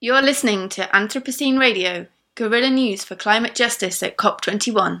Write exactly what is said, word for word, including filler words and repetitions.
You're listening to Anthropocene Radio, guerrilla news for climate justice at COP twenty-one.